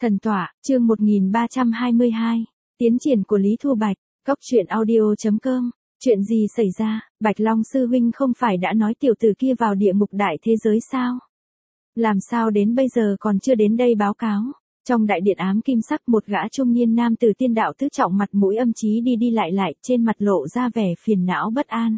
Thần tọa, chương 1322, tiến triển của Lý Thu Bạch, góc truyện audio.com, chuyện gì xảy ra, Bạch Long sư huynh không phải đã nói tiểu tử kia vào địa ngục đại thế giới sao? Làm sao đến bây giờ còn chưa đến đây báo cáo? Trong đại điện ám kim sắc một gã trung niên nam tử tiên đạo tứ trọng mặt mũi âm trí đi lại, trên mặt lộ ra vẻ phiền não bất an.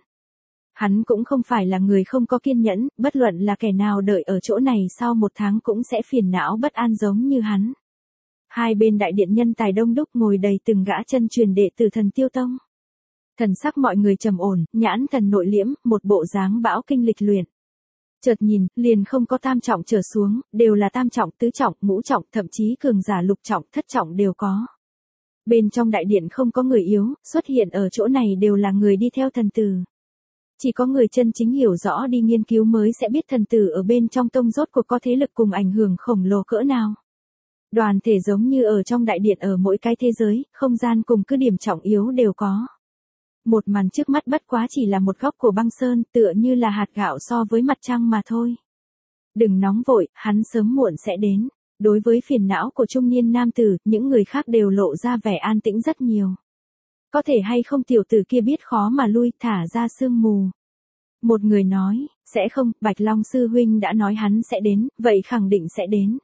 Hắn cũng không phải là người không có kiên nhẫn, bất luận là kẻ nào đợi ở chỗ này sau một tháng cũng sẽ phiền não bất an giống như hắn. Hai bên đại điện nhân tài đông đúc ngồi đầy từng gã chân truyền đệ tử Thần Tiêu Tông. Thần sắc mọi người trầm ổn, nhãn thần nội liễm, một bộ dáng bão kinh lịch luyện. Chợt nhìn, liền không có tam trọng trở xuống, đều là tam trọng, tứ trọng, ngũ trọng, thậm chí cường giả lục trọng, thất trọng đều có. Bên trong đại điện không có người yếu, xuất hiện ở chỗ này đều là người đi theo thần tử. Chỉ có người chân chính hiểu rõ đi nghiên cứu mới sẽ biết thần tử ở bên trong tông rốt cuộc có thế lực cùng ảnh hưởng khổng lồ cỡ nào. Đoàn thể giống như ở trong đại điện ở mỗi cái thế giới, không gian cùng cứ điểm trọng yếu đều có. Một màn trước mắt bất quá chỉ là một góc của băng sơn, tựa như là hạt gạo so với mặt trăng mà thôi. Đừng nóng vội, hắn sớm muộn sẽ đến. Đối với phiền não của trung niên nam tử, những người khác đều lộ ra vẻ an tĩnh rất nhiều. Có thể hay không tiểu tử kia biết khó mà lui, thả ra sương mù. Một người nói, sẽ không, Bạch Long sư huynh đã nói hắn sẽ đến, vậy khẳng định sẽ đến.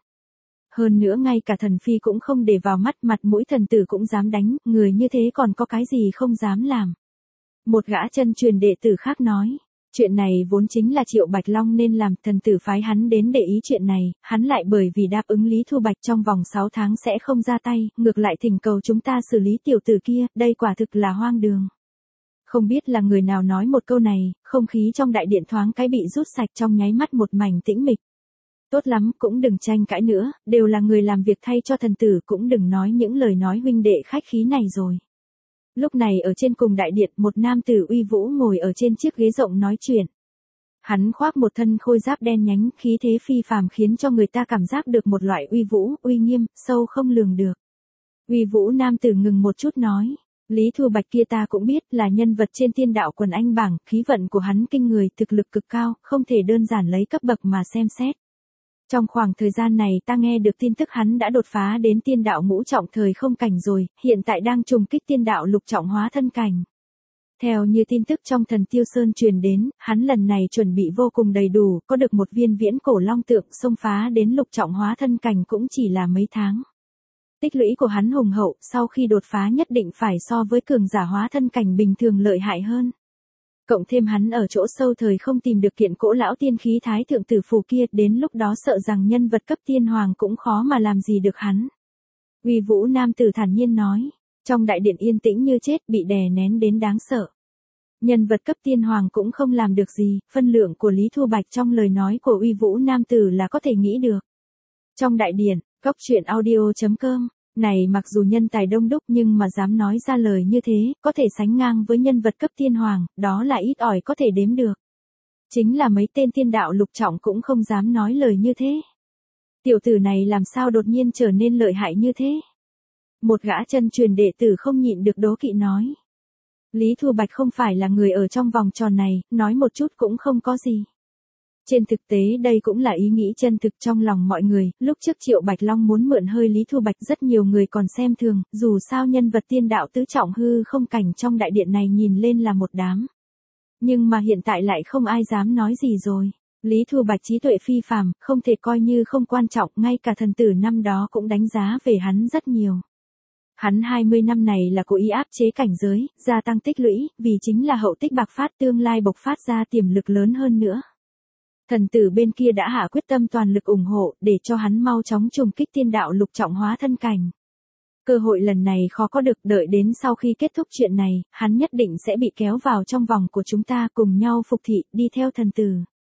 Hơn nữa ngay cả thần phi cũng không để vào mắt, mặt mũi thần tử cũng dám đánh, người như thế còn có cái gì không dám làm. Một gã chân truyền đệ tử khác nói, chuyện này vốn chính là Triệu Bạch Long nên làm, thần tử phái hắn đến để ý chuyện này, hắn lại bởi vì đáp ứng Lý Thu Bạch trong vòng 6 tháng sẽ không ra tay, ngược lại thỉnh cầu chúng ta xử lý tiểu tử kia, đây quả thực là hoang đường. Không biết là người nào nói một câu này, không khí trong đại điện thoáng cái bị rút sạch trong nháy mắt một mảnh tĩnh mịch. Tốt lắm, cũng đừng tranh cãi nữa, đều là người làm việc thay cho thần tử, cũng đừng nói những lời nói huynh đệ khách khí này rồi. Lúc này ở trên cùng đại điện, một nam tử uy vũ ngồi ở trên chiếc ghế rộng nói chuyện. Hắn khoác một thân khôi giáp đen nhánh, khí thế phi phàm khiến cho người ta cảm giác được một loại uy vũ, uy nghiêm, sâu không lường được. Uy vũ nam tử ngừng một chút nói, Lý Thu Bạch kia ta cũng biết là nhân vật trên tiên đạo quần anh bảng, khí vận của hắn kinh người, thực lực cực cao, không thể đơn giản lấy cấp bậc mà xem xét. Trong khoảng thời gian này ta nghe được tin tức hắn đã đột phá đến tiên đạo ngũ trọng thời không cảnh rồi, hiện tại đang trùng kích tiên đạo lục trọng hóa thân cảnh. Theo như tin tức trong Thần Tiêu Sơn truyền đến, hắn lần này chuẩn bị vô cùng đầy đủ, có được một viên viễn cổ long tượng, xông phá đến lục trọng hóa thân cảnh cũng chỉ là mấy tháng. Tích lũy của hắn hùng hậu, sau khi đột phá nhất định phải so với cường giả hóa thân cảnh bình thường lợi hại hơn. Cộng thêm hắn ở chỗ sâu thời không tìm được kiện cỗ lão tiên khí thái thượng tử phù kia, đến lúc đó sợ rằng nhân vật cấp tiên hoàng cũng khó mà làm gì được hắn. Uy vũ nam tử thản nhiên nói, trong đại điện yên tĩnh như chết, bị đè nén đến đáng sợ. Nhân vật cấp tiên hoàng cũng không làm được gì, phân lượng của Lý Thu Bạch trong lời nói của uy vũ nam tử là có thể nghĩ được. Trong đại điện, góc truyện audio.com, này mặc dù nhân tài đông đúc nhưng mà dám nói ra lời như thế, có thể sánh ngang với nhân vật cấp tiên hoàng, đó là ít ỏi có thể đếm được. Chính là mấy tên tiên đạo lục trọng cũng không dám nói lời như thế. Tiểu tử này làm sao đột nhiên trở nên lợi hại như thế? Một gã chân truyền đệ tử không nhịn được đố kỵ nói. Lý Thu Bạch không phải là người ở trong vòng tròn này, nói một chút cũng không có gì. Trên thực tế đây cũng là ý nghĩ chân thực trong lòng mọi người, lúc trước Triệu Bạch Long muốn mượn hơi Lý Thu Bạch rất nhiều người còn xem thường, dù sao nhân vật tiên đạo tứ trọng hư không cảnh trong đại điện này nhìn lên là một đám. Nhưng mà hiện tại lại không ai dám nói gì rồi. Lý Thu Bạch trí tuệ phi phàm, không thể coi như không quan trọng, ngay cả thần tử năm đó cũng đánh giá về hắn rất nhiều. Hắn 20 năm này là cố ý áp chế cảnh giới, gia tăng tích lũy, vì chính là hậu tích bạc phát tương lai bộc phát ra tiềm lực lớn hơn nữa. Thần tử bên kia đã hạ quyết tâm toàn lực ủng hộ, để cho hắn mau chóng trùng kích tiên đạo lục trọng hóa thân cảnh. Cơ hội lần này khó có được, đợi đến sau khi kết thúc chuyện này, hắn nhất định sẽ bị kéo vào trong vòng của chúng ta cùng nhau phục thị, đi theo thần tử.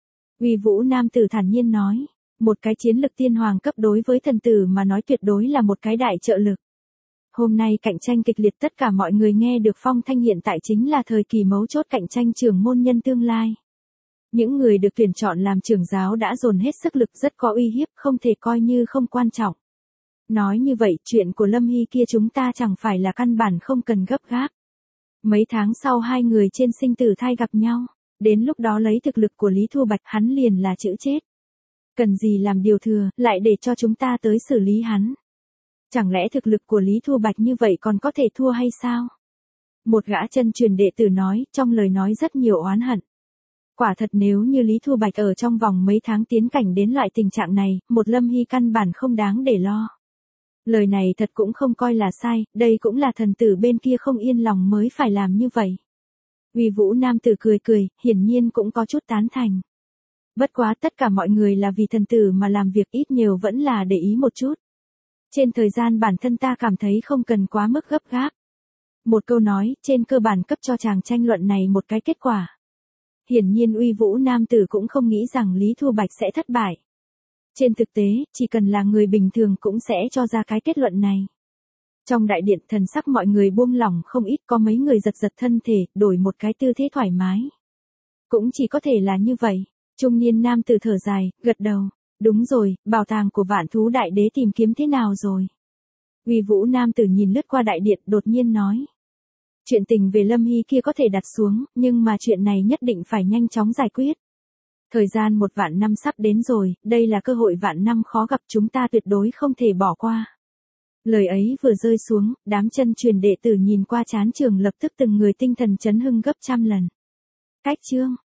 Uy vũ nam tử thản nhiên nói, một cái chiến lực tiên hoàng cấp đối với thần tử mà nói tuyệt đối là một cái đại trợ lực. Hôm nay cạnh tranh kịch liệt, tất cả mọi người nghe được phong thanh hiện tại chính là thời kỳ mấu chốt cạnh tranh trưởng môn nhân tương lai. Những người được tuyển chọn làm trưởng giáo đã dồn hết sức lực, rất có uy hiếp, không thể coi như không quan trọng. Nói như vậy, chuyện của Lâm Hy kia chúng ta chẳng phải là căn bản không cần gấp gáp. Mấy tháng sau hai người trên sinh tử thai gặp nhau, đến lúc đó lấy thực lực của Lý Thu Bạch hắn liền là chữ chết. Cần gì làm điều thừa, lại để cho chúng ta tới xử lý hắn. Chẳng lẽ thực lực của Lý Thu Bạch như vậy còn có thể thua hay sao? Một gã chân truyền đệ tử nói, trong lời nói rất nhiều oán hận. Quả thật nếu như Lý Thu Bạch ở trong vòng mấy tháng tiến cảnh đến loại tình trạng này, một Lâm Hy căn bản không đáng để lo. Lời này thật cũng không coi là sai, đây cũng là thần tử bên kia không yên lòng mới phải làm như vậy. Uy Vũ nam tử cười cười, hiển nhiên cũng có chút tán thành. Bất quá tất cả mọi người là vì thần tử mà làm việc, ít nhiều vẫn là để ý một chút. Trên thời gian bản thân ta cảm thấy không cần quá mức gấp gáp. Một câu nói, trên cơ bản cấp cho chàng tranh luận này một cái kết quả. Hiển nhiên Uy Vũ nam tử cũng không nghĩ rằng Lý Thu Bạch sẽ thất bại. Trên thực tế, chỉ cần là người bình thường cũng sẽ cho ra cái kết luận này. Trong đại điện thần sắc mọi người buông lỏng không ít, có mấy người giật giật thân thể, đổi một cái tư thế thoải mái. Cũng chỉ có thể là như vậy. Trung niên nam tử thở dài, gật đầu. Đúng rồi, bảo tàng của Vạn Thú Đại Đế tìm kiếm thế nào rồi? Uy Vũ nam tử nhìn lướt qua đại điện đột nhiên nói. Chuyện tình về Lâm Hy kia có thể đặt xuống, nhưng mà chuyện này nhất định phải nhanh chóng giải quyết. Thời gian 1.000 năm sắp đến rồi, đây là cơ hội vạn năm khó gặp, chúng ta tuyệt đối không thể bỏ qua. Lời ấy vừa rơi xuống, đám chân truyền đệ tử nhìn qua chán trường lập tức từng người tinh thần chấn hưng gấp trăm lần. Cách chương